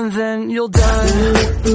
and then you'll die.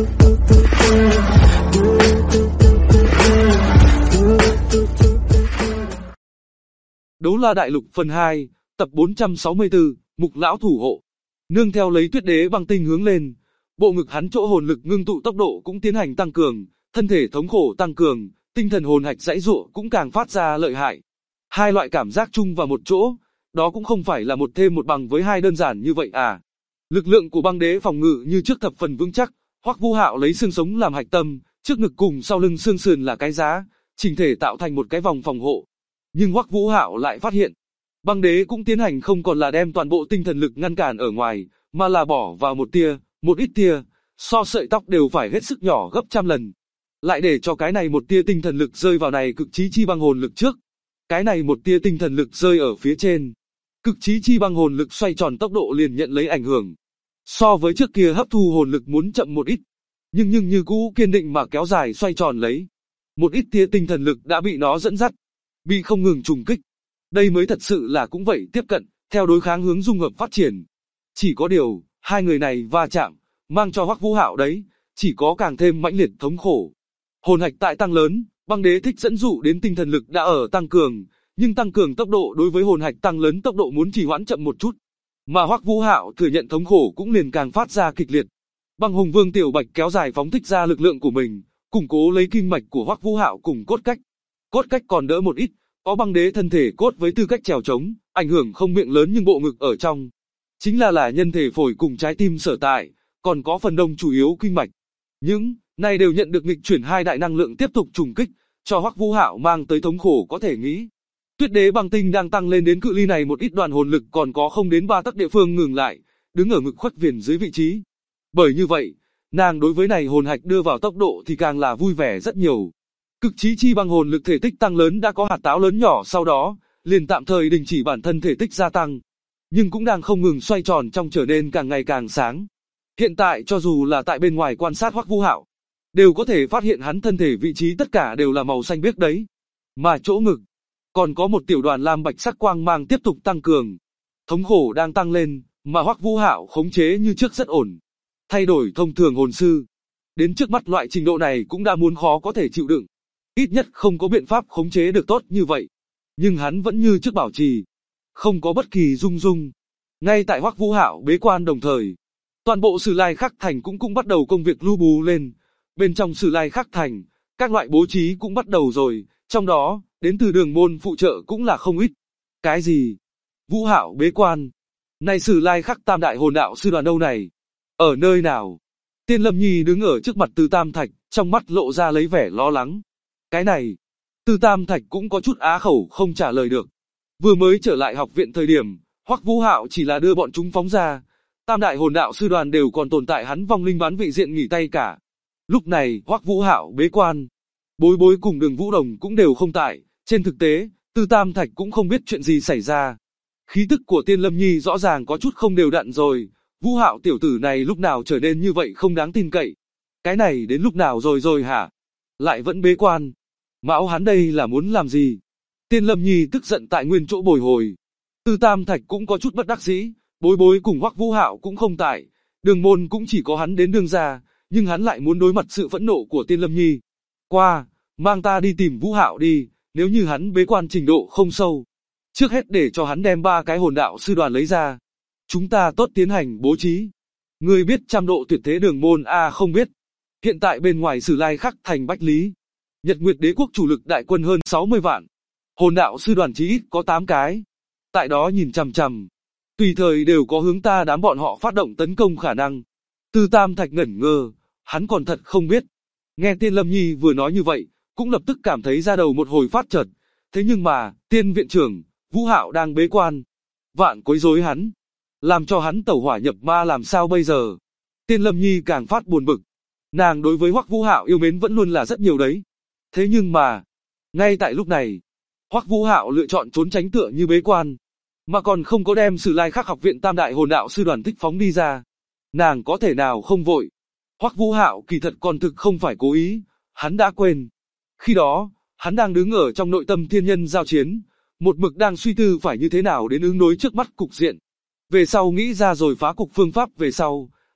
Đấu La Đại Lục phần 2, tập 464, Mục Lão Thủ Hộ. Nương theo lấy Tuyết Đế băng tinh hướng lên, bộ ngực hắn chỗ hồn lực ngưng tụ tốc độ cũng tiến hành tăng cường, thân thể thống khổ tăng cường, tinh thần hồn hạch giãy giụa cũng càng phát ra lợi hại. Hai loại cảm giác chung vào một chỗ, đó cũng không phải là một thêm một bằng với hai đơn giản như vậy à. Lực lượng của băng đế phòng ngự như trước thập phần vững chắc, Hoắc Vũ Hạo lấy xương sống làm hạch tâm, trước ngực cùng sau lưng xương sườn là cái giá, chỉnh thể tạo thành một cái vòng phòng hộ. Nhưng Hoắc Vũ Hạo lại phát hiện, băng đế cũng tiến hành không còn là đem toàn bộ tinh thần lực ngăn cản ở ngoài, mà là bỏ vào một tia, một ít tia, so sợi tóc đều phải hết sức nhỏ gấp trăm lần. Lại để cho cái này một tia tinh thần lực rơi vào này cực chí chi băng hồn lực trước. Cái này một tia tinh thần lực rơi ở phía trên. Cực chí chi băng hồn lực xoay tròn tốc độ liền nhận lấy ảnh hưởng. So với trước kia hấp thu hồn lực muốn chậm một ít, nhưng như cũ kiên định mà kéo dài xoay tròn lấy. Một ít tia tinh thần lực đã bị nó dẫn dắt, bị không ngừng trùng kích. Đây mới thật sự là cũng vậy tiếp cận, theo đối kháng hướng dung hợp phát triển. Chỉ có điều, hai người này va chạm, mang cho Hoắc Vũ Hạo đấy, chỉ có càng thêm mãnh liệt thống khổ. Hồn hạch tại tăng lớn, băng đế thích dẫn dụ đến tinh thần lực đã ở tăng cường, nhưng tăng cường tốc độ đối với hồn hạch tăng lớn tốc độ muốn trì hoãn chậm một chút. Mà Hoắc Vũ Hạo thừa nhận thống khổ cũng liền càng phát ra kịch liệt. Băng Hùng Vương Tiểu Bạch kéo dài phóng thích ra lực lượng của mình, củng cố lấy kinh mạch của Hoắc Vũ Hạo cùng cốt cách. Cốt cách còn đỡ một ít, có băng đế thân thể cốt với tư cách trèo trống, ảnh hưởng không miệng lớn nhưng bộ ngực ở trong. Chính là nhân thể phổi cùng trái tim sở tại, còn có phần đông chủ yếu kinh mạch. Những này đều nhận được nghịch chuyển hai đại năng lượng tiếp tục trùng kích, cho Hoắc Vũ Hạo mang tới thống khổ có thể nghĩ. Tuyết Đế băng tinh đang tăng lên đến cự ly này một ít đoàn hồn lực còn có không đến 3 tấc địa phương ngừng lại, đứng ở ngực khuất viền dưới vị trí. Bởi như vậy, nàng đối với này hồn hạch đưa vào tốc độ thì càng là vui vẻ rất nhiều. Cực chí chi băng hồn lực thể tích tăng lớn đã có hạt táo lớn nhỏ sau đó, liền tạm thời đình chỉ bản thân thể tích gia tăng, nhưng cũng đang không ngừng xoay tròn trong trở nên càng ngày càng sáng. Hiện tại cho dù là tại bên ngoài quan sát Hoắc Vũ Hạo, đều có thể phát hiện hắn thân thể vị trí tất cả đều là màu xanh biếc đấy. Mà chỗ ngực, còn có một tiểu đoàn lam bạch sắc quang mang tiếp tục tăng cường. Thống khổ đang tăng lên, mà Hoắc Vũ Hạo khống chế như trước rất ổn. Thay đổi thông thường hồn sư, đến trước mắt loại trình độ này cũng đã muốn khó có thể chịu đựng. Ít nhất không có biện pháp khống chế được tốt như vậy. Nhưng hắn vẫn như trước bảo trì, không có bất kỳ rung rung. Ngay tại Hoắc Vũ Hạo bế quan đồng thời, toàn bộ Sử Lai Khắc Thành cũng bắt đầu công việc lưu bù lên. Bên trong Sử Lai Khắc Thành, các loại bố trí cũng bắt đầu rồi, trong đó, đến từ đường môn phụ trợ cũng là không ít. Cái gì? Vũ Hạo bế quan? Này Sử Lai Khắc Tam Đại Hồn Đạo Sư Đoàn đâu này? Ở nơi nào? Tiên Lâm Nhi đứng ở trước mặt Từ Tam Thạch, trong mắt lộ ra lấy vẻ lo lắng. Cái này, Từ Tam Thạch cũng có chút á khẩu không trả lời được. Vừa mới trở lại học viện thời điểm, Hoắc Vũ Hạo chỉ là đưa bọn chúng phóng ra. Tam Đại Hồn Đạo Sư Đoàn đều còn tồn tại hắn vong linh bán vị diện nghỉ tay cả. Lúc này, Hoắc Vũ Hạo bế quan. Bối Bối cùng Đường Vũ Đồng cũng đều không tại. Trên thực tế, Từ Tam Thạch cũng không biết chuyện gì xảy ra. Khí tức của Tiên Lâm Nhi rõ ràng có chút không đều đặn rồi. Vũ Hạo tiểu tử này lúc nào trở nên như vậy không đáng tin cậy. Cái này đến lúc nào rồi hả? Lại vẫn bế quan. Mão hắn đây là muốn làm gì? Tiên Lâm Nhi tức giận tại nguyên chỗ bồi hồi. Từ Tam Thạch cũng có chút bất đắc dĩ. Bối Bối cùng Hoắc Vũ Hạo cũng không tại. Đường môn cũng chỉ có hắn đến đương ra. Nhưng hắn lại muốn đối mặt sự phẫn nộ của Tiên Lâm Nhi. Qua, mang ta đi tìm Vũ Hạo đi. Nếu như hắn bế quan trình độ không sâu, trước hết để cho hắn đem 3 cái hồn đạo sư đoàn lấy ra. Chúng ta tốt tiến hành bố trí. Ngươi biết trăm độ tuyệt thế đường môn không biết. Hiện tại bên ngoài Sử Lai Khắc Thành Bách Lý, Nhật Nguyệt Đế quốc chủ lực đại quân hơn 60 vạn. Hồn đạo sư đoàn chí ít có 8 cái. Tại đó nhìn chằm chằm, tùy thời đều có hướng ta đám bọn họ phát động tấn công khả năng. Từ Tam Thạch ngẩn ngơ, hắn còn thật không biết. Nghe Tiên Lâm Nhi vừa nói như vậy, cũng lập tức cảm thấy ra đầu một hồi phát chợt. Thế nhưng mà, Tiên viện trưởng, Vũ Hạo đang bế quan. Vạn quấy rối hắn, làm cho hắn tẩu hỏa nhập ma làm sao bây giờ? Tiên Lâm Nhi càng phát buồn bực. Nàng đối với Hoắc Vũ Hạo yêu mến vẫn luôn là rất nhiều đấy. Thế nhưng mà, ngay tại lúc này, Hoắc Vũ Hạo lựa chọn trốn tránh tựa như bế quan, mà còn không có đem Sử Lai Khắc học viện Tam Đại Hồn Đạo Sư Đoàn thích phóng đi ra. Nàng có thể nào không vội? Hoắc Vũ Hạo kỳ thật còn thực không phải cố ý, hắn đã quên. Khi đó, hắn đang đứng ở trong nội tâm thiên nhân giao chiến, một mực đang suy tư phải như thế nào đến ứng đối trước mắt cục diện. Về sau nghĩ ra rồi phá cục phương pháp về sau,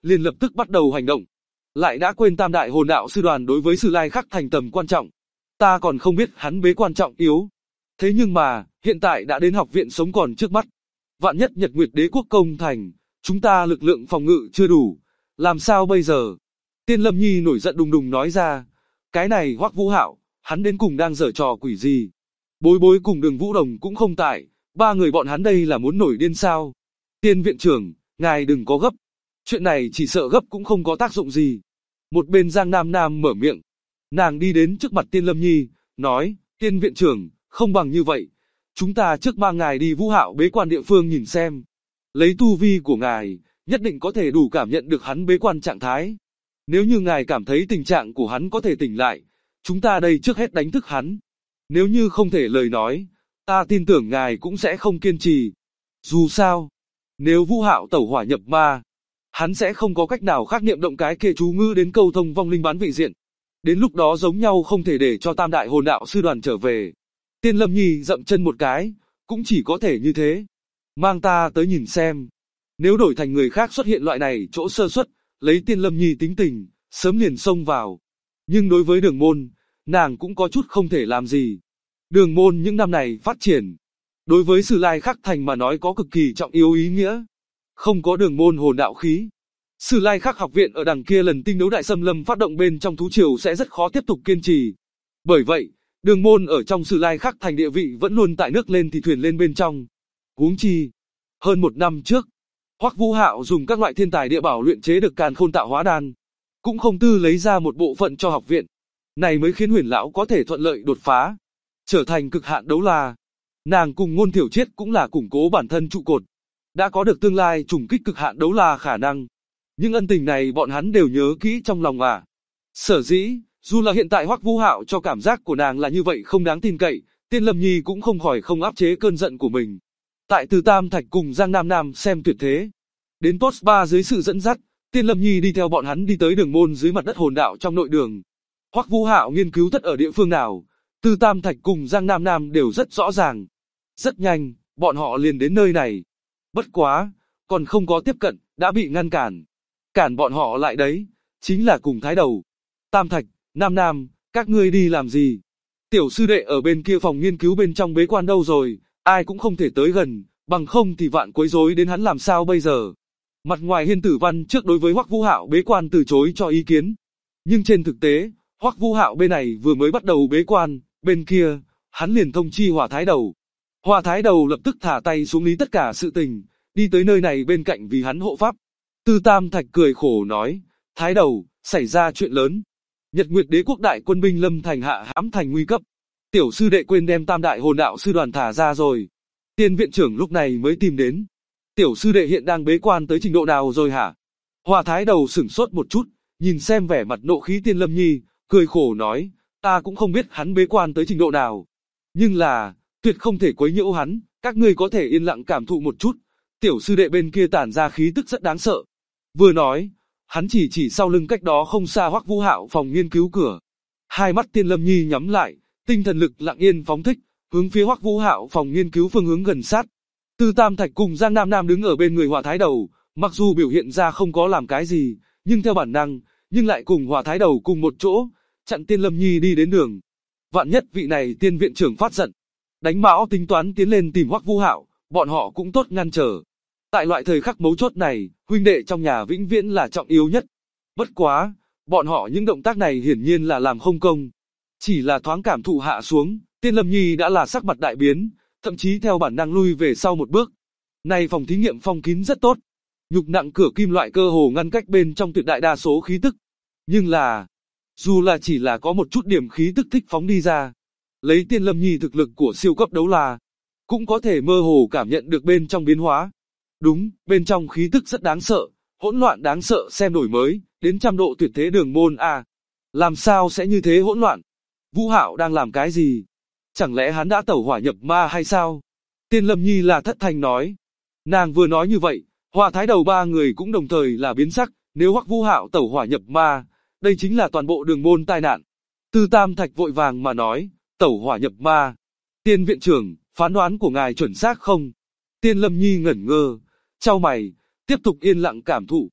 liền lập tức bắt đầu hành động. Lại đã quên tam đại hồn đạo sư đoàn đối với Sử Lai Khắc Thành tầm quan trọng. Ta còn không biết hắn bế quan trọng yếu. Thế nhưng mà, hiện tại đã đến học viện sống còn trước mắt. Vạn nhất Nhật Nguyệt Đế quốc công thành, chúng ta lực lượng phòng ngự chưa đủ. Làm sao bây giờ? Tiên Lâm Nhi nổi giận đùng đùng nói ra. Cái này Hoắc Vũ Hạo, hắn đến cùng đang giở trò quỷ gì? Bối Bối cùng Đường Vũ Đồng cũng không tại, ba người bọn hắn đây là muốn nổi điên sao? Tiên viện trưởng, ngài đừng có gấp. Chuyện này chỉ sợ gấp cũng không có tác dụng gì. Một bên Giang Nam Nam mở miệng. Nàng đi đến trước mặt Tiên Lâm Nhi, nói, Tiên viện trưởng, không bằng như vậy. Chúng ta trước mang ngài đi Vũ Hạo bế quan địa phương nhìn xem. Lấy tu vi của ngài, nhất định có thể đủ cảm nhận được hắn bế quan trạng thái. Nếu như ngài cảm thấy tình trạng của hắn có thể tỉnh lại, chúng ta đây trước hết đánh thức hắn. Nếu như không thể lời nói, ta tin tưởng ngài cũng sẽ không kiên trì. Dù sao, nếu Vũ Hạo tẩu hỏa nhập ma, hắn sẽ không có cách nào khác niệm động cái kia chú ngữ đến câu thông vong linh bán vị diện. Đến lúc đó giống nhau không thể để cho tam đại hồn đạo sư đoàn trở về. Tiên Lâm Nhi dậm chân một cái, cũng chỉ có thể như thế. Mang ta tới nhìn xem. Nếu đổi thành người khác xuất hiện loại này chỗ sơ suất, lấy Tiên Lâm Nhi tính tình, sớm liền xông vào. Nhưng đối với Đường Môn, nàng cũng có chút không thể làm gì. Đường Môn những năm này phát triển, đối với Sử Lai Khắc Thành mà nói có cực kỳ trọng yếu ý nghĩa. Không có Đường Môn hồn đạo khí, Sử Lai Khắc học viện ở đằng kia lần tinh đấu đại xâm lâm phát động bên trong thú triều sẽ rất khó tiếp tục kiên trì. Bởi vậy, Đường Môn ở trong Sử Lai Khắc Thành địa vị vẫn luôn tại nước lên thì thuyền lên bên trong. Huống chi, hơn một năm trước, Hoắc Vũ Hạo dùng các loại thiên tài địa bảo luyện chế được Càn Khôn Tạo Hóa Đan, cũng không tư lấy ra một bộ phận cho học viện. Này mới khiến Huyền lão có thể thuận lợi đột phá, trở thành cực hạn đấu la. Nàng cùng Ngôn Thiểu Triết cũng là củng cố bản thân trụ cột, đã có được tương lai trùng kích cực hạn đấu la khả năng. Những ân tình này bọn hắn đều nhớ kỹ trong lòng à. Sở dĩ, dù là hiện tại Hoắc Vũ Hạo cho cảm giác của nàng là như vậy không đáng tin cậy, Tiên Lâm Nhi cũng không khỏi không áp chế cơn giận của mình. Tại Từ Tam Thạch cùng Giang Nam Nam xem tuyệt thế. Đến Post 3 dưới sự dẫn dắt, Tiên Lâm Nhi đi theo bọn hắn đi tới đường môn dưới mặt đất hồn đạo trong nội đường. Hoắc Vũ Hạo nghiên cứu thất ở địa phương nào, Từ Tam Thạch cùng Giang Nam Nam đều rất rõ ràng. Rất nhanh, bọn họ liền đến nơi này. Bất quá, còn không có tiếp cận, đã bị ngăn cản. Cản bọn họ lại đấy, chính là cùng Thái Đầu. Tam Thạch, Nam Nam, các ngươi đi làm gì? Tiểu sư đệ ở bên kia phòng nghiên cứu bên trong bế quan đâu rồi, ai cũng không thể tới gần, bằng không thì vạn quấy rối đến hắn làm sao bây giờ? Mặt ngoài Hiên Tử Văn trước đối với Hoắc Vũ Hạo bế quan từ chối cho ý kiến. Nhưng trên thực tế, Hoắc Vũ Hạo bên này vừa mới bắt đầu bế quan, bên kia, hắn liền thông chi Hỏa Thái Đầu. Hỏa Thái Đầu lập tức thả tay xuống lý tất cả sự tình, đi tới nơi này bên cạnh vì hắn hộ pháp. Từ Tam Thạch cười khổ nói, Thái Đầu, xảy ra chuyện lớn. Nhật Nguyệt Đế quốc đại quân binh lâm thành hạ hãm thành nguy cấp. Tiểu sư đệ quên đem tam đại hồn đạo sư đoàn thả ra rồi. Tiên viện trưởng lúc này mới tìm đến. Tiểu sư đệ hiện đang bế quan tới trình độ nào rồi hả? Hỏa Thái Đầu sửng sốt một chút, nhìn xem vẻ mặt nộ khí Tiên Lâm Nhi, cười khổ nói, ta cũng không biết hắn bế quan tới trình độ nào. Nhưng là, tuyệt không thể quấy nhiễu hắn, các ngươi có thể yên lặng cảm thụ một chút. Tiểu sư đệ bên kia tản ra khí tức rất đáng sợ. Vừa nói, hắn chỉ sau lưng cách đó không xa Hoắc Vũ Hạo phòng nghiên cứu cửa. Hai mắt Tiên Lâm Nhi nhắm lại, tinh thần lực lặng yên phóng thích, hướng phía Hoắc Vũ Hạo phòng nghiên cứu phương hướng gần sát. Từ Tam Thạch cùng Giang Nam Nam đứng ở bên người Hỏa Thái Đầu, mặc dù biểu hiện ra không có làm cái gì, nhưng theo bản năng, nhưng lại cùng Hỏa Thái Đầu cùng một chỗ, chặn Tiên Lâm Nhi đi đến đường. Vạn nhất vị này Tiên viện trưởng phát giận, đánh mão tính toán tiến lên tìm Hoắc Vũ Hạo, bọn họ cũng tốt ngăn trở. Tại loại thời khắc mấu chốt này, huynh đệ trong nhà vĩnh viễn là trọng yếu nhất. Bất quá, bọn họ những động tác này hiển nhiên là làm không công. Chỉ là thoáng cảm thụ hạ xuống, Tiên Lâm Nhi đã là sắc mặt đại biến, thậm chí theo bản năng lui về sau một bước. Này phòng thí nghiệm phong kín rất tốt. Nhục nặng cửa kim loại cơ hồ ngăn cách bên trong tuyệt đại đa số khí tức. Nhưng là, dù là chỉ là có một chút điểm khí tức thích phóng đi ra, lấy Tiên Lâm Nhi thực lực của siêu cấp đấu la, cũng có thể mơ hồ cảm nhận được bên trong biến hóa. Đúng, bên trong khí tức rất đáng sợ, hỗn loạn đáng sợ xem đổi mới, đến trăm độ tuyệt thế đường môn a. Làm sao sẽ như thế hỗn loạn? Vũ Hạo đang làm cái gì? Chẳng lẽ hắn đã tẩu hỏa nhập ma hay sao? Tiên Lâm Nhi là thất thanh nói. Nàng vừa nói như vậy, Hỏa Thái Đầu ba người cũng đồng thời là biến sắc, nếu Hoắc Vũ Hạo tẩu hỏa nhập ma, đây chính là toàn bộ đường môn tai nạn. Từ Tam Thạch vội vàng mà nói, tẩu hỏa nhập ma. Tiên viện trưởng, phán đoán của ngài chuẩn xác không? Tiên Lâm Nhi ngẩn ngơ, chau mày, tiếp tục yên lặng cảm thụ.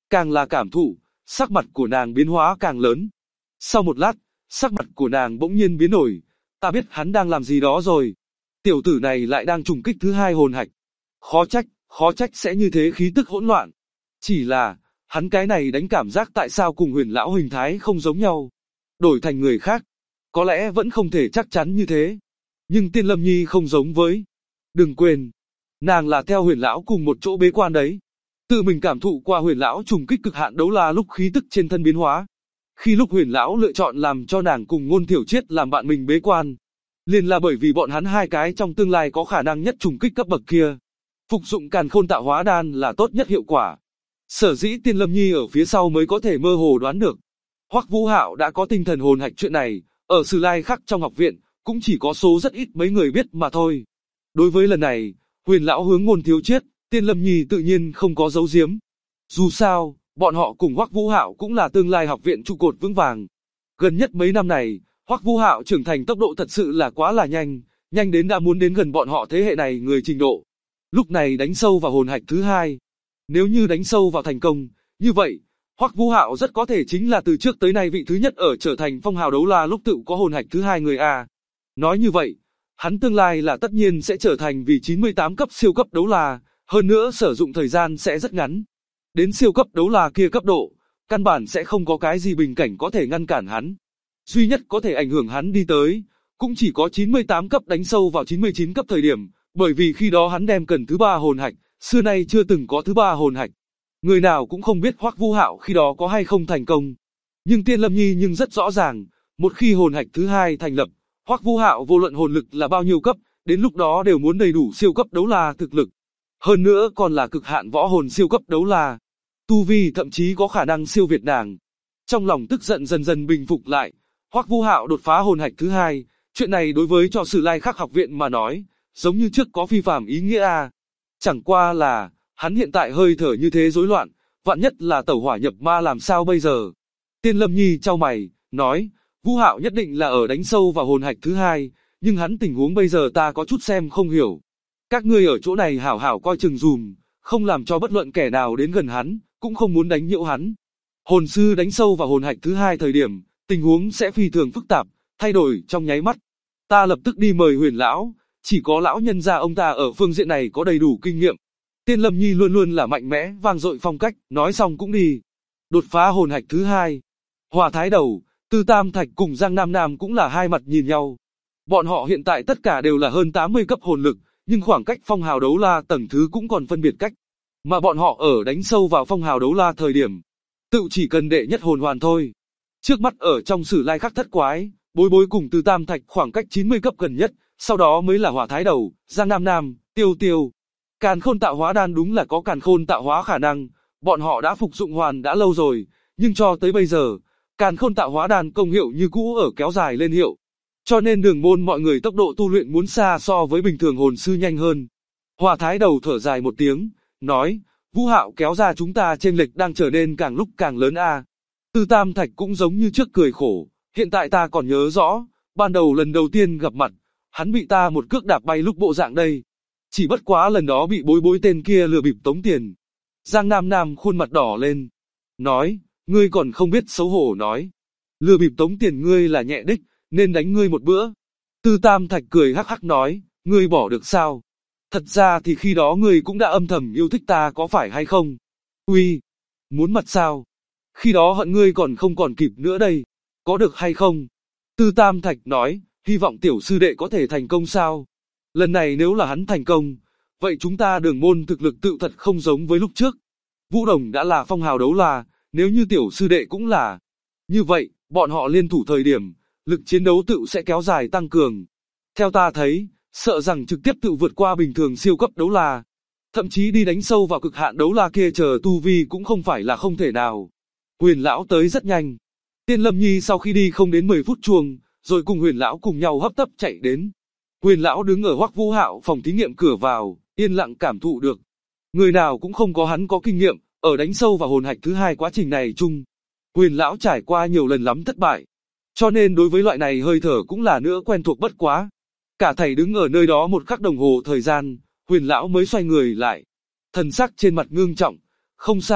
Càng là cảm thụ, sắc mặt của nàng biến hóa càng lớn. Sau một lát, sắc mặt của nàng bỗng nhiên biến đổi, ta biết hắn đang làm gì đó rồi. Tiểu tử này lại đang trùng kích thứ hai hồn hạch. Khó trách sẽ như thế, khí tức hỗn loạn. Chỉ là, hắn cái này đánh cảm giác tại sao cùng Huyền lão hình thái không giống nhau. Đổi thành người khác, có lẽ vẫn không thể chắc chắn như thế. Nhưng Tiên Lâm Nhi không giống với. Đừng quên, nàng là theo Huyền lão cùng một chỗ bế quan đấy. Tự mình cảm thụ qua Huyền lão trùng kích cực hạn đấu la lúc khí tức trên thân biến hóa. Khi lúc Huyền lão lựa chọn làm cho nàng cùng Ngôn Thiểu Triết làm bạn mình bế quan, liền là bởi vì bọn hắn hai cái trong tương lai có khả năng nhất trùng kích cấp bậc kia. Phục dụng Càn Khôn Tạo Hóa Đan là tốt nhất hiệu quả. Sở dĩ Tiên Lâm Nhi ở phía sau mới có thể mơ hồ đoán được. Hoắc Vũ Hạo đã có tinh thần hồn hạch chuyện này, ở Sử Lai Khắc trong học viện, cũng chỉ có số rất ít mấy người biết mà thôi. Đối với lần này, Huyền lão hướng Ngôn Thiếu Chiết, Tiên Lâm Nhi tự nhiên không có giấu giếm. Dù sao, bọn họ cùng Hoắc Vũ Hạo cũng là tương lai học viện trụ cột vững vàng. Gần nhất mấy năm này, Hoắc Vũ Hạo trưởng thành tốc độ thật sự là quá là nhanh, nhanh đến đã muốn đến gần bọn họ thế hệ này người trình độ. Lúc này đánh sâu vào hồn hạch thứ hai. Nếu như đánh sâu vào thành công, như vậy, Hoắc Vũ Hạo rất có thể chính là từ trước tới nay vị thứ nhất ở trở thành phong hào đấu la lúc tự có hồn hạch thứ hai người A. Nói như vậy, hắn tương lai là tất nhiên sẽ trở thành vì 98 cấp siêu cấp đấu la, hơn nữa sử dụng thời gian sẽ rất ngắn. Đến siêu cấp đấu la kia cấp độ, căn bản sẽ không có cái gì bình cảnh có thể ngăn cản hắn. Duy nhất có thể ảnh hưởng hắn đi tới, cũng chỉ có 98 cấp đánh sâu vào 99 cấp thời điểm, bởi vì khi đó hắn đem cần thứ ba hồn hạch, xưa nay chưa từng có thứ ba hồn hạch. Người nào cũng không biết Hoắc Vũ Hạo khi đó có hay không thành công. Nhưng Tiên Lâm Nhi nhưng rất rõ ràng, một khi hồn hạch thứ hai thành lập, Hoắc Vũ Hạo vô luận hồn lực là bao nhiêu cấp, đến lúc đó đều muốn đầy đủ siêu cấp đấu la thực lực. Hơn nữa còn là cực hạn võ hồn siêu cấp đấu la. Tu vi thậm chí có khả năng siêu việt nàng. Trong lòng tức giận dần dần bình phục lại, Hoắc Vũ Hạo đột phá hồn hạch thứ hai, chuyện này đối với cho Sử Lai Khắc học viện mà nói, giống như trước có phi phàm ý nghĩa a. Chẳng qua là, hắn hiện tại hơi thở như thế rối loạn, vạn nhất là tẩu hỏa nhập ma làm sao bây giờ? Tiên Lâm Nhi chau mày, nói, Vũ Hạo nhất định là ở đánh sâu vào hồn hạch thứ hai, nhưng hắn tình huống bây giờ ta có chút xem không hiểu. Các ngươi ở chỗ này hảo hảo coi chừng dùm, không làm cho bất luận kẻ nào đến gần hắn, cũng không muốn đánh nhiễu hắn. Hồn sư đánh sâu vào hồn hạch thứ hai thời điểm, tình huống sẽ phi thường phức tạp, thay đổi trong nháy mắt. Ta lập tức đi mời Huyền lão, chỉ có lão nhân gia ông ta ở phương diện này có đầy đủ kinh nghiệm. Tiên Lâm Nhi luôn luôn là mạnh mẽ, vang dội phong cách, nói xong cũng đi. Đột phá hồn hạch thứ hai. Hỏa Thái Đầu, Tư Tam Thạch cùng Giang Nam Nam cũng là hai mặt nhìn nhau. Bọn họ hiện tại tất cả đều là hơn 80 cấp hồn lực, nhưng khoảng cách phong hào đấu la tầng thứ cũng còn phân biệt cách. Mà bọn họ ở đánh sâu vào phong hào đấu la thời điểm, tự chỉ cần đệ nhất hồn hoàn thôi. Trước mắt ở trong Sử Lai Khắc thất quái, Bối Bối cùng Tư Tam Thạch khoảng cách 90 cấp gần nhất, sau đó mới là Hỏa Thái Đầu, Giang Nam Nam, Tiêu Tiêu. Càn Khôn Tạo Hóa Đan đúng là có Càn Khôn Tạo Hóa khả năng, bọn họ đã phục dụng hoàn đã lâu rồi, nhưng cho tới bây giờ, Càn Khôn Tạo Hóa Đan công hiệu như cũ ở kéo dài lên hiệu. Cho nên đường môn mọi người tốc độ tu luyện muốn xa so với bình thường hồn sư nhanh hơn. Hỏa Thái Đầu thở dài một tiếng, nói, Vũ Hạo kéo ra chúng ta chênh lệch đang trở nên càng lúc càng lớn a. Tư Tam Thạch cũng giống như trước cười khổ, hiện tại ta còn nhớ rõ, ban đầu lần đầu tiên gặp mặt, hắn bị ta một cước đạp bay lúc bộ dạng đây. Chỉ bất quá lần đó bị Bối Bối tên kia lừa bịp tống tiền. Giang Nam Nam khuôn mặt đỏ lên, nói, ngươi còn không biết xấu hổ nói. Lừa bịp tống tiền ngươi là nhẹ đích, nên đánh ngươi một bữa. Tư Tam Thạch cười hắc hắc nói, ngươi bỏ được sao? Thật ra thì khi đó ngươi cũng đã âm thầm yêu thích ta có phải hay không? Uy, muốn mặt sao? Khi đó hận ngươi còn không còn kịp nữa đây, có được hay không? Tư Tam Thạch nói, hy vọng tiểu sư đệ có thể thành công sao? Lần này nếu là hắn thành công, vậy chúng ta đường môn thực lực tự thật không giống với lúc trước. Vũ Đồng đã là phong hào đấu la, nếu như tiểu sư đệ cũng là. Như vậy, bọn họ liên thủ thời điểm, lực chiến đấu tự sẽ kéo dài tăng cường. Theo ta thấy, sợ rằng trực tiếp tự vượt qua bình thường siêu cấp đấu la. Thậm chí đi đánh sâu vào cực hạn đấu la kia chờ tu vi cũng không phải là không thể nào. Huyền lão tới rất nhanh. Tiên Lâm Nhi sau khi đi không đến 10 phút chuông, rồi cùng Huyền lão cùng nhau hấp tấp chạy đến. Huyền lão đứng ở Hoắc Vũ Hạo phòng thí nghiệm cửa vào, yên lặng cảm thụ được. Người nào cũng không có hắn có kinh nghiệm, ở đánh sâu vào hồn hạch thứ hai quá trình này chung. Huyền lão trải qua nhiều lần lắm thất bại. Cho nên đối với loại này hơi thở cũng là nữa quen thuộc bất quá. Cả thầy đứng ở nơi đó một khắc đồng hồ thời gian, Huyền lão mới xoay người lại. Thần sắc trên mặt ngưng trọng, không sai,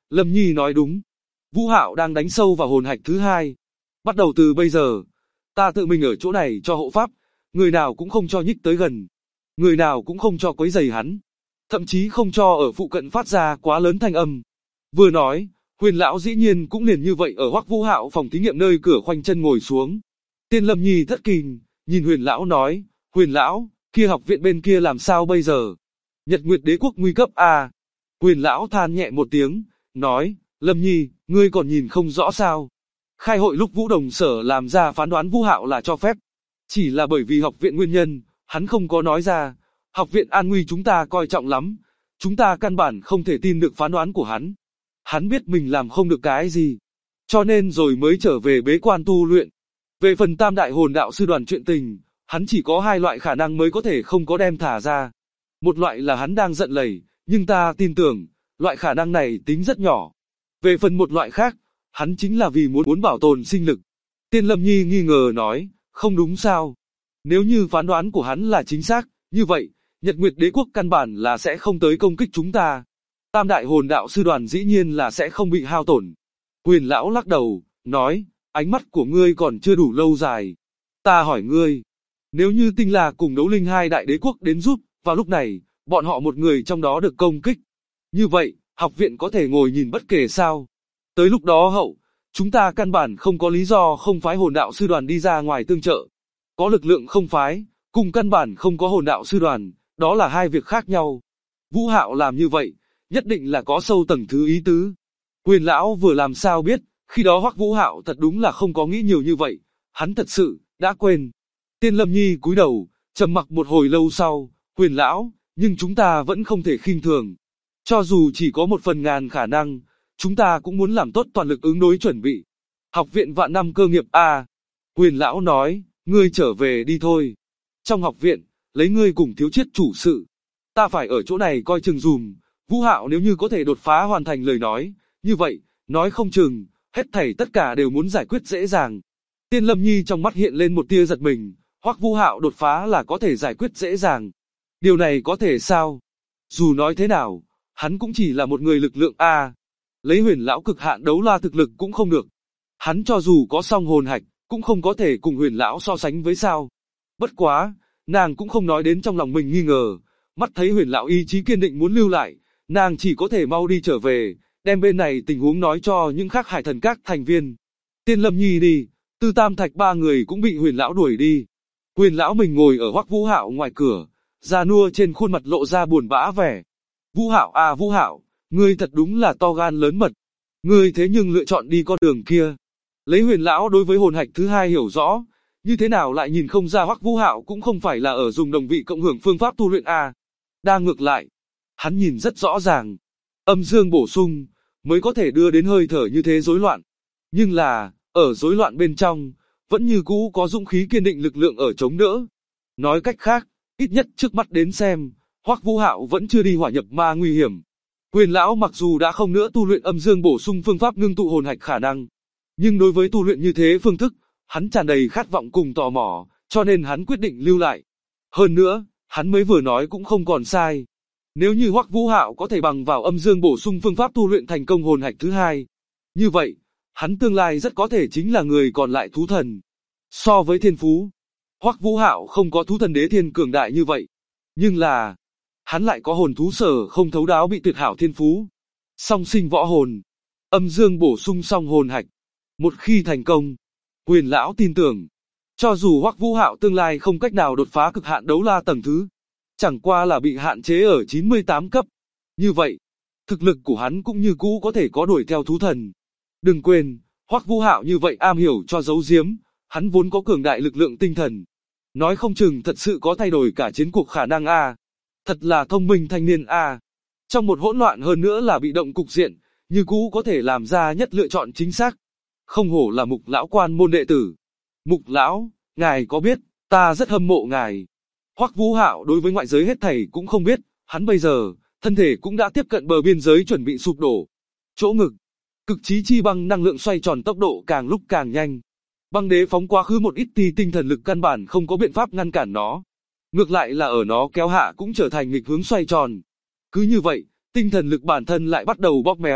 Lâm Nhi nói đúng. Vũ Hạo đang đánh sâu vào hồn hạch thứ hai. Bắt đầu từ bây giờ, ta tự mình ở chỗ này cho hộ pháp, người nào cũng không cho nhích tới gần. Người nào cũng không cho quấy rầy hắn. Thậm chí không cho ở phụ cận phát ra quá lớn thanh âm. Vừa nói, Huyền lão dĩ nhiên cũng liền như vậy ở Hoắc Vũ Hạo phòng thí nghiệm nơi cửa khoanh chân ngồi xuống. Tiên Lâm Nhi thất kinh, nhìn Huyền lão nói, Huyền lão, kia học viện bên kia làm sao bây giờ? Nhật Nguyệt Đế quốc nguy cấp à? Huyền lão than nhẹ một tiếng, nói, Lâm Nhi, ngươi còn nhìn không rõ sao? Khai hội lúc Vũ Đồng Sở làm ra phán đoán Vũ Hạo là cho phép. Chỉ là bởi vì học viện nguyên nhân, hắn không có nói ra. Học viện an nguy chúng ta coi trọng lắm. Chúng ta căn bản không thể tin được phán đoán của hắn. Hắn biết mình làm không được cái gì. Cho nên rồi mới trở về bế quan tu luyện. Về phần tam đại hồn đạo sư đoàn chuyện tình, hắn chỉ có hai loại khả năng mới có thể không có đem thả ra. Một loại là hắn đang giận lầy, nhưng ta tin tưởng, loại khả năng này tính rất nhỏ. Về phần một loại khác, hắn chính là vì muốn bảo tồn sinh lực. Tiên Lâm Nhi nghi ngờ nói, không đúng sao? Nếu như phán đoán của hắn là chính xác, như vậy, Nhật Nguyệt Đế quốc căn bản là sẽ không tới công kích chúng ta. Tam đại hồn đạo sư đoàn dĩ nhiên là sẽ không bị hao tổn. Huyền lão lắc đầu, nói, ánh mắt của ngươi còn chưa đủ lâu dài. Ta hỏi ngươi, nếu như Tinh La cùng Đấu Linh hai đại đế quốc đến giúp, vào lúc này, bọn họ một người trong đó được công kích. Như vậy, học viện có thể ngồi nhìn bất kể sao? Tới lúc đó hậu, chúng ta căn bản không có lý do không phái hồn đạo sư đoàn đi ra ngoài tương trợ. Có lực lượng không phái, cùng căn bản không có hồn đạo sư đoàn, đó là hai việc khác nhau. Vũ Hạo làm như vậy, nhất định là có sâu tầng thứ ý tứ. Huyền lão vừa làm sao biết, khi đó Hoắc Vũ Hạo thật đúng là không có nghĩ nhiều như vậy, hắn thật sự đã quên. Tiên Lâm Nhi cúi đầu, trầm mặc một hồi lâu sau, Huyền lão, nhưng chúng ta vẫn không thể khinh thường. Cho dù chỉ có 1/1000 khả năng, chúng ta cũng muốn làm tốt toàn lực ứng đối chuẩn bị. Học viện vạn năm cơ nghiệp a. Huyền lão nói, ngươi trở về đi thôi. Trong học viện, lấy ngươi cùng Thiếu Chiết chủ sự. Ta phải ở chỗ này coi chừng dùm. Vũ Hạo nếu như có thể đột phá hoàn thành lời nói, như vậy, nói không chừng, hết thảy tất cả đều muốn giải quyết dễ dàng. Tiên Lâm Nhi trong mắt hiện lên một tia giật mình, Hoắc Vũ Hạo đột phá là có thể giải quyết dễ dàng. Điều này có thể sao? Dù nói thế nào, hắn cũng chỉ là một người lực lượng a. Lấy Huyền lão cực hạn đấu la thực lực cũng không được. Hắn cho dù có song hồn hạch, cũng không có thể cùng Huyền lão so sánh với sao. Bất quá, nàng cũng không nói đến trong lòng mình nghi ngờ, mắt thấy Huyền lão ý chí kiên định muốn lưu lại, nàng chỉ có thể mau đi trở về, đem bên này tình huống nói cho những khác Hải Thần các thành viên. Tiên Lâm Nhi đi, Tư Tam Thạch ba người cũng bị Huyền lão đuổi đi. Huyền lão mình ngồi ở Hoắc Vũ Hạo ngoài cửa, già nua trên khuôn mặt lộ ra buồn bã vẻ. Vũ Hạo à Vũ Hạo, ngươi thật đúng là to gan lớn mật. Ngươi thế nhưng lựa chọn đi con đường kia. Lấy Huyền lão đối với hồn hạch thứ hai hiểu rõ, như thế nào lại nhìn không ra Hoắc Vũ Hạo cũng không phải là ở dùng đồng vị cộng hưởng phương pháp tu luyện a. Đang ngược lại, hắn nhìn rất rõ ràng, âm dương bổ sung mới có thể đưa đến hơi thở như thế rối loạn. Nhưng là, ở rối loạn bên trong, vẫn như cũ có dũng khí kiên định lực lượng ở chống đỡ. Nói cách khác, ít nhất trước mắt đến xem, Hoắc Vũ Hạo vẫn chưa đi hỏa nhập ma nguy hiểm. Huyền lão mặc dù đã không nữa tu luyện âm dương bổ sung phương pháp ngưng tụ hồn hạch khả năng, nhưng đối với tu luyện như thế phương thức, hắn tràn đầy khát vọng cùng tò mò, cho nên hắn quyết định lưu lại. Hơn nữa, hắn mới vừa nói cũng không còn sai. Nếu như Hoắc Vũ Hạo có thể bằng vào âm dương bổ sung phương pháp tu luyện thành công hồn hạch thứ hai, như vậy, hắn tương lai rất có thể chính là người còn lại thú thần. So với thiên phú, Hoắc Vũ Hạo không có thú thần đế thiên cường đại như vậy, nhưng là, hắn lại có hồn thú sở không thấu đáo bị tuyệt hảo thiên phú. Song sinh võ hồn, âm dương bổ sung song hồn hạch. Một khi thành công, Huyền lão tin tưởng, cho dù Hoắc Vũ Hạo tương lai không cách nào đột phá cực hạn đấu la tầng thứ, chẳng qua là bị hạn chế ở 98 cấp. Như vậy, thực lực của hắn cũng như cũ có thể có đuổi theo thú thần. Đừng quên, Hoắc Vũ Hạo như vậy am hiểu cho giấu giếm, hắn vốn có cường đại lực lượng tinh thần. Nói không chừng thật sự có thay đổi cả chiến cuộc khả năng a. Thật là thông minh thanh niên a. Trong một hỗn loạn hơn nữa là bị động cục diện, như cũ có thể làm ra nhất lựa chọn chính xác. Không hổ là Mục lão quan môn đệ tử. Mục lão, ngài có biết, ta rất hâm mộ ngài. Hoắc Vũ Hạo đối với ngoại giới hết thảy cũng không biết, hắn bây giờ, thân thể cũng đã tiếp cận bờ biên giới chuẩn bị sụp đổ. Chỗ ngực, cực chí chi băng năng lượng xoay tròn tốc độ càng lúc càng nhanh. Băng đế phóng quá khứ một ít tí tinh thần lực căn bản không có biện pháp ngăn cản nó. Ngược lại là ở nó kéo hạ cũng trở thành nghịch hướng xoay tròn. Cứ như vậy, tinh thần lực bản thân lại bắt đầu bóp méo,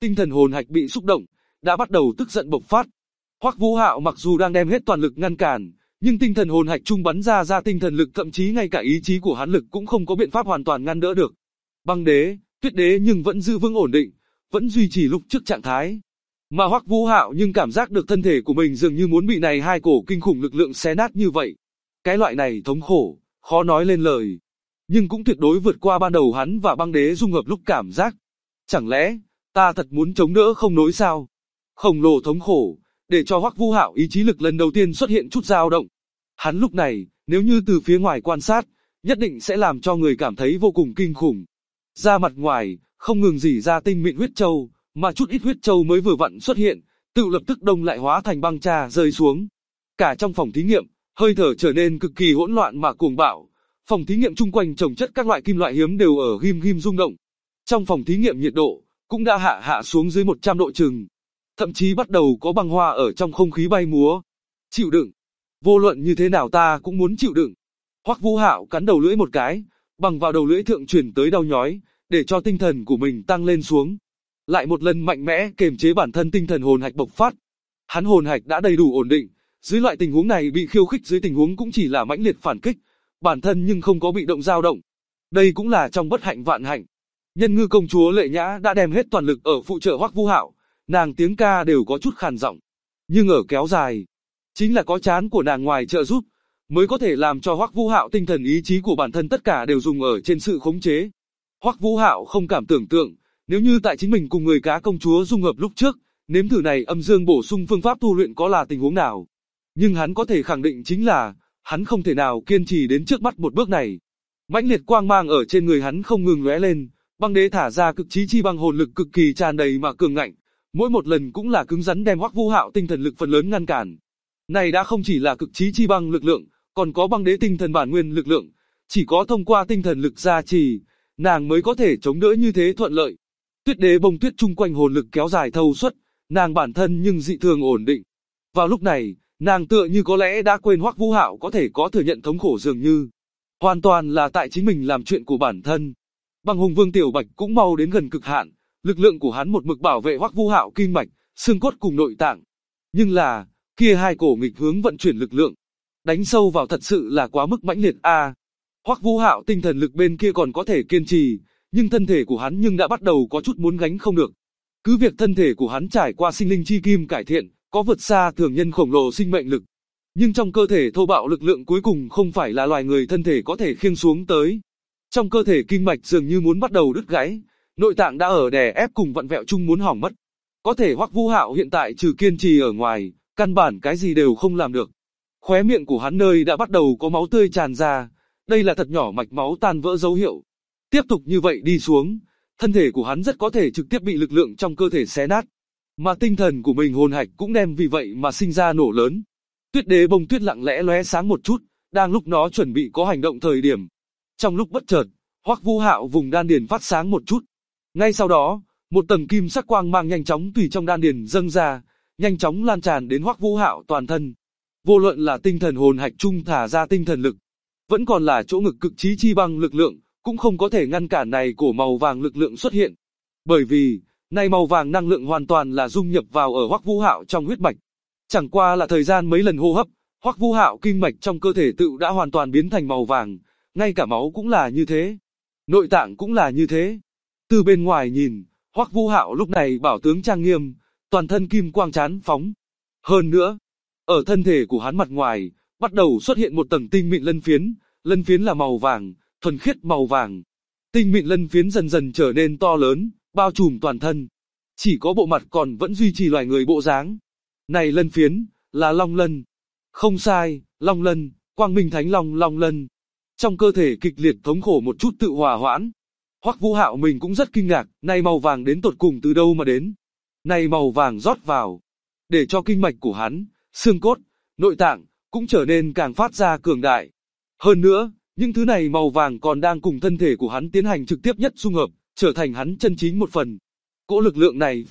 Tinh thần hồn hạch bị xúc động, đã bắt đầu tức giận bộc phát. Hoắc Vũ Hạo mặc dù đang đem hết toàn lực ngăn cản, nhưng tinh thần hồn hạch trung bắn ra tinh thần lực, thậm chí ngay cả ý chí của hắn lực cũng không có biện pháp hoàn toàn ngăn đỡ được. Băng đế, tuyết đế nhưng vẫn giữ vững ổn định, vẫn duy trì lúc trước trạng thái. Mà Hoắc Vũ Hạo nhưng cảm giác được thân thể của mình dường như muốn bị này hai cổ kinh khủng lực lượng xé nát như vậy. Cái loại này thống khổ, khó nói lên lời. Nhưng cũng tuyệt đối vượt qua ban đầu hắn và băng đế dung hợp lúc cảm giác. Chẳng lẽ, ta thật muốn chống đỡ không nổi sao? Khổng lồ thống khổ, để cho Hoắc Vũ Hạo ý chí lực lần đầu tiên xuất hiện chút dao động. Hắn lúc này, nếu như từ phía ngoài quan sát, nhất định sẽ làm cho người cảm thấy vô cùng kinh khủng. Da mặt ngoài, không ngừng rỉ ra tinh mịn huyết châu, mà chút ít huyết châu mới vừa vặn xuất hiện, tự lập tức đông lại hóa thành băng tra rơi xuống. Cả trong phòng thí nghiệm, hơi thở trở nên cực kỳ hỗn loạn mà cuồng bạo. Phòng thí nghiệm chung quanh chồng chất các loại kim loại hiếm đều ở ghim rung động. Trong phòng thí nghiệm nhiệt độ cũng đã hạ xuống dưới 100 độ chừng. Thậm chí bắt đầu có băng hoa ở trong không khí bay múa. Chịu đựng. Vô luận như thế nào ta cũng muốn chịu đựng. Hoắc Vũ Hạo cắn đầu lưỡi một cái, bằng vào đầu lưỡi thượng truyền tới đau nhói, để cho tinh thần của mình tăng lên xuống. Lại một lần mạnh mẽ kềm chế bản thân tinh thần hồn hạch bộc phát. Hắn hồn hạch đã đầy đủ ổn định, dưới loại tình huống này bị khiêu khích dưới tình huống cũng chỉ là mãnh liệt phản kích, bản thân nhưng không có bị động dao động. Đây cũng là trong bất hạnh vạn hạnh. Nhân Ngư công chúa Lệ Nhã đã đem hết toàn lực ở phụ trợ Hoắc Vũ Hạo, nàng tiếng ca đều có chút khàn giọng, nhưng ở kéo dài, chính là có chán của nàng ngoài trợ giúp, mới có thể làm cho Hoắc Vũ Hạo tinh thần ý chí của bản thân tất cả đều dùng ở trên sự khống chế. Hoắc Vũ Hạo không cảm tưởng tượng, nếu như tại chính mình cùng người cá công chúa dung hợp lúc trước, nếm thử này âm dương bổ sung phương pháp tu luyện có là tình huống nào. Nhưng hắn có thể khẳng định chính là, hắn không thể nào kiên trì đến trước mắt một bước này. Mãnh liệt quang mang ở trên người hắn không ngừng lóe lên, băng đế thả ra cực chí chi băng hồn lực cực kỳ tràn đầy mà cường ngạnh, mỗi một lần cũng là cứng rắn đem Hoắc Vũ Hạo tinh thần lực phần lớn ngăn cản. Này đã không chỉ là cực chí chi băng lực lượng, còn có băng đế tinh thần bản nguyên lực lượng, chỉ có thông qua tinh thần lực gia trì, nàng mới có thể chống đỡ như thế thuận lợi. Tuyết đế bông tuyết chung quanh hồn lực kéo dài thâu suốt, nàng bản thân nhưng dị thường ổn định. Vào lúc này, nàng tựa như có lẽ đã quên Hoắc Vũ Hạo có thể có thừa nhận thống khổ dường như. Hoàn toàn là tại chính mình làm chuyện của bản thân. Băng Hùng Vương Tiểu Bạch cũng mau đến gần cực hạn, lực lượng của hắn một mực bảo vệ Hoắc Vũ Hạo kinh mạch, xương cốt cùng nội tạng. Nhưng là, kia hai cổ nghịch hướng vận chuyển lực lượng, đánh sâu vào thật sự là quá mức mãnh liệt a. Hoắc Vũ Hạo tinh thần lực bên kia còn có thể kiên trì, nhưng thân thể của hắn nhưng đã bắt đầu có chút muốn gánh không được. Cứ việc thân thể của hắn trải qua sinh linh chi kim cải thiện, có vượt xa thường nhân khổng lồ sinh mệnh lực, nhưng trong cơ thể thô bạo lực lượng cuối cùng không phải là loài người thân thể có thể khiêng xuống tới. Trong cơ thể kinh mạch dường như muốn bắt đầu đứt gãy, nội tạng đã ở đè ép cùng vặn vẹo chung muốn hỏng mất. Có thể Hoắc Vũ Hạo hiện tại trừ kiên trì ở ngoài, căn bản cái gì đều không làm được. Khóe miệng của hắn nơi đã bắt đầu có máu tươi tràn ra, đây là thật nhỏ mạch máu tan vỡ dấu hiệu. Tiếp tục như vậy đi xuống, thân thể của hắn rất có thể trực tiếp bị lực lượng trong cơ thể xé nát. Mà tinh thần của mình hồn hạch cũng đem vì vậy mà sinh ra nổ lớn. Tuyết đế bông tuyết lặng lẽ lóe sáng một chút, đang lúc nó chuẩn bị có hành động thời điểm. Trong lúc bất chợt, Hoắc Vũ Hạo vùng đan điền phát sáng một chút. Ngay sau đó, một tầng kim sắc quang mang nhanh chóng tùy trong đan điền dâng ra, nhanh chóng lan tràn đến Hoắc Vũ Hạo toàn thân. Vô luận là tinh thần hồn hạch trung thả ra tinh thần lực, vẫn còn là chỗ ngực cực chí chi băng lực lượng, cũng không có thể ngăn cản này cổ màu vàng lực lượng xuất hiện. Bởi vì, này màu vàng năng lượng hoàn toàn là dung nhập vào ở Hoắc Vũ Hạo trong huyết mạch. Chẳng qua là thời gian mấy lần hô hấp, Hoắc Vũ Hạo kinh mạch trong cơ thể tự đã hoàn toàn biến thành màu vàng, ngay cả máu cũng là như thế. Nội tạng cũng là như thế. Từ bên ngoài nhìn, Hoắc Vũ Hạo lúc này bảo tướng trang nghiêm, toàn thân kim quang chán phóng. Hơn nữa, ở thân thể của hắn mặt ngoài, bắt đầu xuất hiện một tầng tinh mịn lân phiến là màu vàng, thuần khiết màu vàng. Tinh mịn lân phiến dần dần trở nên to lớn, bao trùm toàn thân. Chỉ có bộ mặt còn vẫn duy trì loài người bộ dáng. Này lân phiến, là long lân. Không sai, long lân, quang minh thánh long lân. Trong cơ thể kịch liệt thống khổ một chút tự hòa hoãn. Hoắc Vũ Hạo mình cũng rất kinh ngạc, này màu vàng đến tột cùng từ đâu mà đến. Này màu vàng rót vào, để cho kinh mạch của hắn, xương cốt, nội tạng, cũng trở nên càng phát ra cường đại. Hơn nữa, những thứ này màu vàng còn đang cùng thân thể của hắn tiến hành trực tiếp nhất dung hợp, trở thành hắn chân chính một phần. Cỗ lực lượng này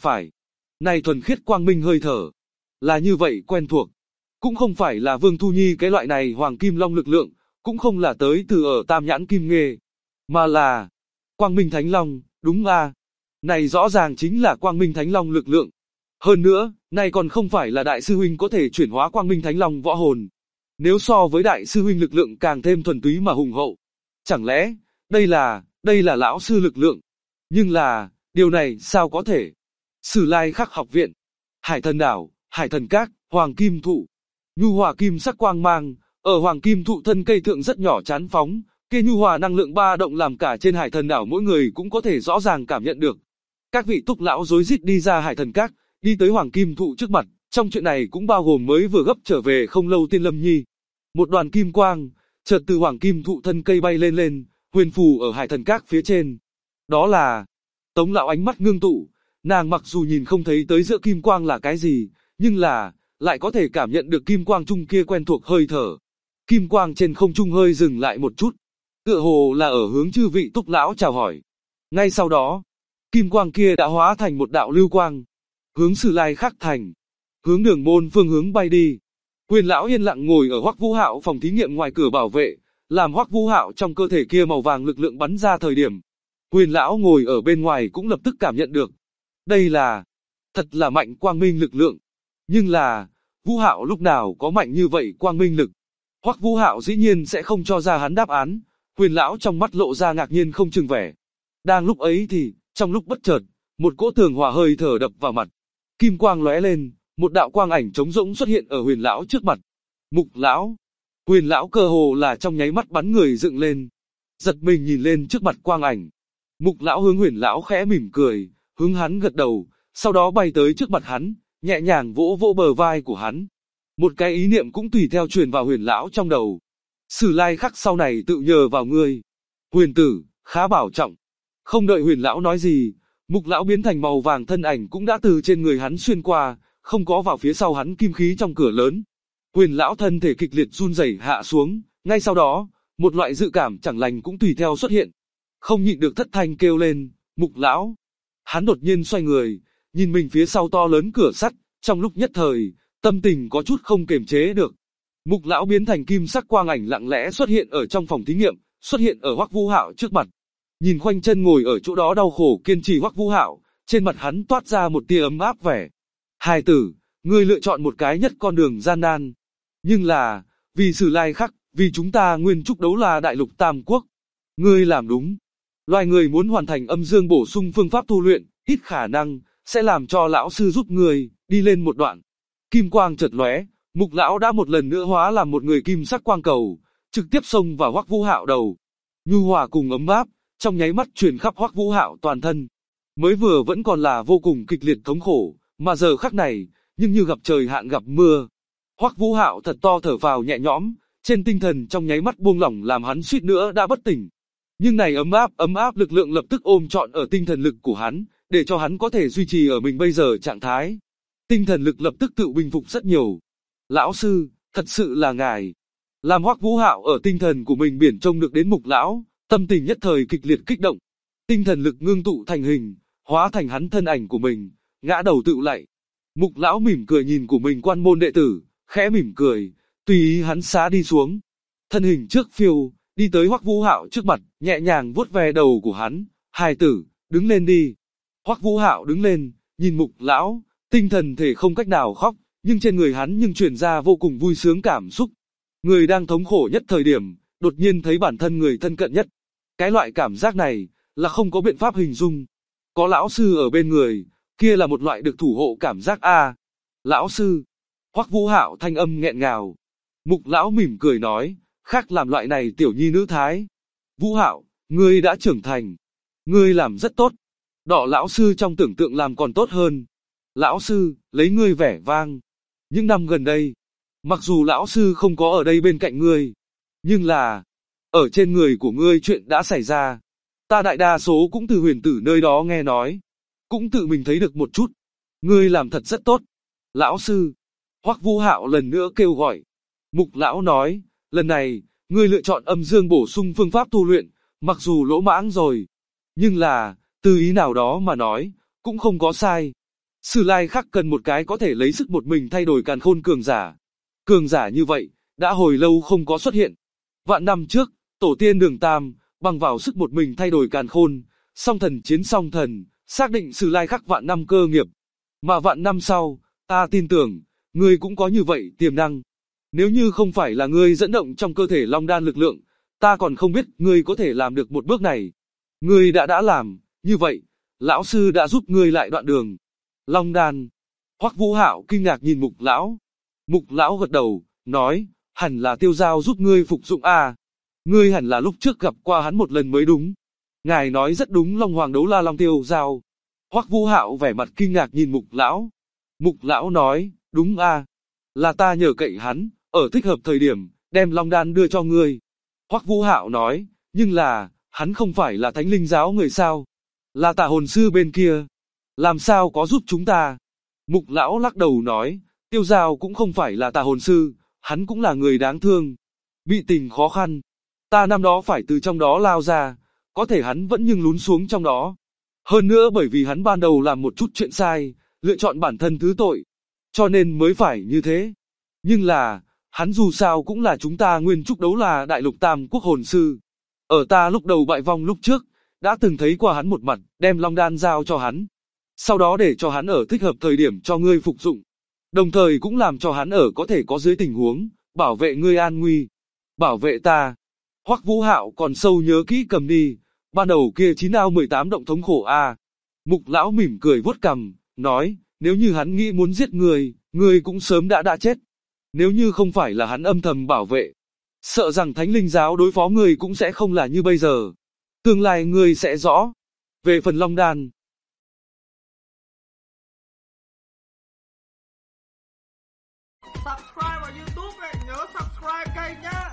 này thuần khiết quang minh hơi thở, là như vậy quen thuộc. Cũng không phải là Vương Thu Nhi cái loại này hoàng kim long lực lượng, cũng không là tới từ ở Tam Nhãn Kim Nghê, mà là Quang Minh Thánh Long, đúng a. Này rõ ràng chính là Quang Minh Thánh Long lực lượng. Hơn nữa, này còn không phải là đại sư huynh có thể chuyển hóa Quang Minh Thánh Long võ hồn. Nếu so với đại sư huynh lực lượng càng thêm thuần túy mà hùng hậu. Chẳng lẽ, đây là lão sư lực lượng. Nhưng là, điều này sao có thể? Sử Lai Khắc học viện, Hải Thần đảo, Hải Thần các, Hoàng Kim thụ. Nhu hòa kim sắc quang mang, ở Hoàng Kim thụ thân cây thượng rất nhỏ chán phóng, kia nhu hòa năng lượng ba động làm cả trên Hải Thần đảo mỗi người cũng có thể rõ ràng cảm nhận được. Các vị túc lão rối rít đi ra Hải Thần các, đi tới Hoàng Kim thụ trước mặt, trong chuyện này cũng bao gồm mới vừa gấp trở về không lâu Tiên Lâm Nhi. Một đoàn kim quang, chợt từ Hoàng Kim thụ thân cây bay lên, huyền phù ở Hải Thần các phía trên. Đó là Tống lão ánh mắt ngưng tụ, nàng mặc dù nhìn không thấy tới giữa kim quang là cái gì, nhưng là lại có thể cảm nhận được kim quang trung kia quen thuộc hơi thở. Kim quang trên không trung hơi dừng lại một chút, tựa hồ là ở hướng chư vị túc lão chào hỏi. Ngay sau đó, kim quang kia đã hóa thành một đạo lưu quang, hướng Sử Lai Khắc thành, hướng Đường môn phương hướng bay đi. Huyền lão yên lặng ngồi ở Hoắc Vũ Hạo phòng thí nghiệm ngoài cửa bảo vệ, làm Hoắc Vũ Hạo trong cơ thể kia màu vàng lực lượng bắn ra thời điểm, Huyền lão ngồi ở bên ngoài cũng lập tức cảm nhận được. Đây là, thật là mạnh quang minh lực lượng. Nhưng là, Vũ Hạo lúc nào có mạnh như vậy quang minh lực? Hoắc Vũ Hạo dĩ nhiên sẽ không cho ra hắn đáp án. Huyền lão trong mắt lộ ra ngạc nhiên không chừng vẻ. Đang lúc ấy thì, trong lúc bất chợt, một cỗ tường hòa hơi thở đập vào mặt. Kim quang lóe lên, một đạo quang ảnh trống rỗng xuất hiện ở Huyền lão trước mặt. Mục lão. Huyền lão cơ hồ là trong nháy mắt bắn người dựng lên, giật mình nhìn lên trước mặt quang ảnh. Mục lão hướng Huyền lão khẽ mỉm cười, hướng hắn gật đầu, sau đó bay tới trước mặt hắn, nhẹ nhàng vỗ vỗ bờ vai của hắn. Một cái ý niệm cũng tùy theo truyền vào Huyền lão trong đầu. Sử Lai Khắc sau này tự nhờ vào ngươi. Huyền tử, khá bảo trọng. Không đợi Huyền lão nói gì, Mục lão biến thành màu vàng thân ảnh cũng đã từ trên người hắn xuyên qua, không có vào phía sau hắn kim khí trong cửa lớn. Huyền lão thân thể kịch liệt run rẩy hạ xuống, ngay sau đó, một loại dự cảm chẳng lành cũng tùy theo xuất hiện. Không nhịn được thất thanh kêu lên, Mục lão. Hắn đột nhiên xoay người, nhìn mình phía sau to lớn cửa sắt, trong lúc nhất thời, tâm tình có chút không kềm chế được. Mục lão biến thành kim sắc quang ảnh lặng lẽ xuất hiện ở trong phòng thí nghiệm, xuất hiện ở Hoắc Vũ Hạo trước mặt. Nhìn khoanh chân ngồi ở chỗ đó đau khổ kiên trì Hoắc Vũ Hạo, trên mặt hắn toát ra một tia ấm áp vẻ. Hài tử, ngươi lựa chọn một cái nhất con đường gian nan. Nhưng là, vì Sử Lai Khắc, vì chúng ta nguyên trúc đấu là đại lục Tam Quốc. Ngươi làm đúng. Loài người muốn hoàn thành âm dương bổ sung phương pháp tu luyện, ít khả năng, sẽ làm cho lão sư giúp người, đi lên một đoạn. Kim quang chợt lóe, Mục lão đã một lần nữa hóa làm một người kim sắc quang cầu, trực tiếp xông vào Hoắc Vũ Hạo đầu. Nhu hòa cùng ấm áp, trong nháy mắt truyền khắp Hoắc Vũ Hạo toàn thân. Mới vừa vẫn còn là vô cùng kịch liệt thống khổ, mà giờ khắc này, nhưng như gặp trời hạn gặp mưa. Hoắc Vũ Hạo thật to thở phào nhẹ nhõm, trên tinh thần trong nháy mắt buông lỏng làm hắn suýt nữa đã bất tỉnh. Nhưng này ấm áp lực lượng lập tức ôm trọn ở tinh thần lực của hắn, để cho hắn có thể duy trì ở mình bây giờ trạng thái. Tinh thần lực lập tức tự bình phục rất nhiều. Lão sư, thật sự là ngài. Làm Hoắc Vũ Hạo ở tinh thần của mình biển trông được đến Mục lão, tâm tình nhất thời kịch liệt kích động. Tinh thần lực ngưng tụ thành hình, hóa thành hắn thân ảnh của mình, ngã đầu tự lạy. Mục lão mỉm cười nhìn của mình quan môn đệ tử, khẽ mỉm cười, tùy ý hắn xá đi xuống. Thân hình trước phiêu, đi tới Hoắc Vũ Hạo trước mặt, nhẹ nhàng vuốt ve đầu của hắn, hài tử, đứng lên đi. Hoắc Vũ Hạo đứng lên, nhìn Mục lão, tinh thần thể không cách nào khóc, nhưng trên người hắn nhưng truyền ra vô cùng vui sướng cảm xúc. Người đang thống khổ nhất thời điểm, đột nhiên thấy bản thân người thân cận nhất. Cái loại cảm giác này, là không có biện pháp hình dung. Có lão sư ở bên người, kia là một loại được thủ hộ cảm giác a. Lão sư. Hoắc Vũ Hạo thanh âm nghẹn ngào. Mục lão mỉm cười nói, khác làm loại này tiểu nhi nữ thái. Vũ Hạo, ngươi đã trưởng thành. Ngươi làm rất tốt. Đọ lão sư trong tưởng tượng làm còn tốt hơn. Lão sư, lấy ngươi vẻ vang. Những năm gần đây, mặc dù lão sư không có ở đây bên cạnh ngươi, nhưng là, ở trên người của ngươi chuyện đã xảy ra. Ta đại đa số cũng từ huyền tử nơi đó nghe nói, cũng tự mình thấy được một chút. Ngươi làm thật rất tốt. Lão sư. Hoắc Vũ Hạo lần nữa kêu gọi. Mục lão nói, lần này, ngươi lựa chọn âm dương bổ sung phương pháp tu luyện, mặc dù lỗ mãng rồi, nhưng là, từ ý nào đó mà nói, cũng không có sai. Sử Lai Khắc cần một cái có thể lấy sức một mình thay đổi càn khôn cường giả. Cường giả như vậy, đã hồi lâu không có xuất hiện. Vạn năm trước, tổ tiên Đường Tam, bằng vào sức một mình thay đổi càn khôn, song thần chiến song thần, xác định Sử Lai Khắc vạn năm cơ nghiệp. Mà vạn năm sau, ta tin tưởng, ngươi cũng có như vậy tiềm năng. Nếu như không phải là ngươi dẫn động trong cơ thể Long Đan lực lượng, ta còn không biết ngươi có thể làm được một bước này. Ngươi đã làm, như vậy, lão sư đã giúp ngươi lại đoạn đường. Long Đan. Hoắc Vũ Hạo kinh ngạc nhìn Mục lão. Mục lão gật đầu, nói, hẳn là Tiêu Giao giúp ngươi phục dụng à. Ngươi hẳn là lúc trước gặp qua hắn một lần mới đúng. Ngài nói rất đúng, Long Hoàng đấu la Long Tiêu Giao. Hoắc Vũ Hạo vẻ mặt kinh ngạc nhìn Mục lão. Mục lão nói, đúng à. Là ta nhờ cậy hắn, ở thích hợp thời điểm, đem Long Đan đưa cho ngươi. Hoắc Vũ Hạo nói, nhưng là, hắn không phải là Thánh Linh giáo người sao? Là Tà hồn sư bên kia. Làm sao có giúp chúng ta? Mục lão lắc đầu nói, Tiêu Giao cũng không phải là Tà hồn sư, hắn cũng là người đáng thương. Bị tình khó khăn. Ta năm đó phải từ trong đó lao ra, có thể hắn vẫn nhưng lún xuống trong đó. Hơn nữa bởi vì hắn ban đầu làm một chút chuyện sai, lựa chọn bản thân thứ tội. Cho nên mới phải như thế. Nhưng là, hắn dù sao cũng là chúng ta nguyên trúc đấu là đại lục tam quốc hồn sư. Ở ta lúc đầu bại vong lúc trước, đã từng thấy qua hắn một mặt, đem Long Đan giao cho hắn. Sau đó để cho hắn ở thích hợp thời điểm cho ngươi phục dụng. Đồng thời cũng làm cho hắn ở có thể có dưới tình huống, bảo vệ ngươi an nguy. Bảo vệ ta. Hoắc Vũ Hạo còn sâu nhớ kỹ cầm đi. Ban đầu kia 9 ao 18 động thống khổ a. Mục lão mỉm cười vuốt cằm, nói, nếu như hắn nghĩ muốn giết ngươi cũng sớm đã chết. Nếu như không phải là hắn âm thầm bảo vệ, sợ rằng Thánh Linh giáo đối phó ngươi cũng sẽ không là như bây giờ. Tương lai ngươi sẽ rõ. Về phần Long Đan, subscribe vào YouTube này, nhớ subscribe kênh nhá.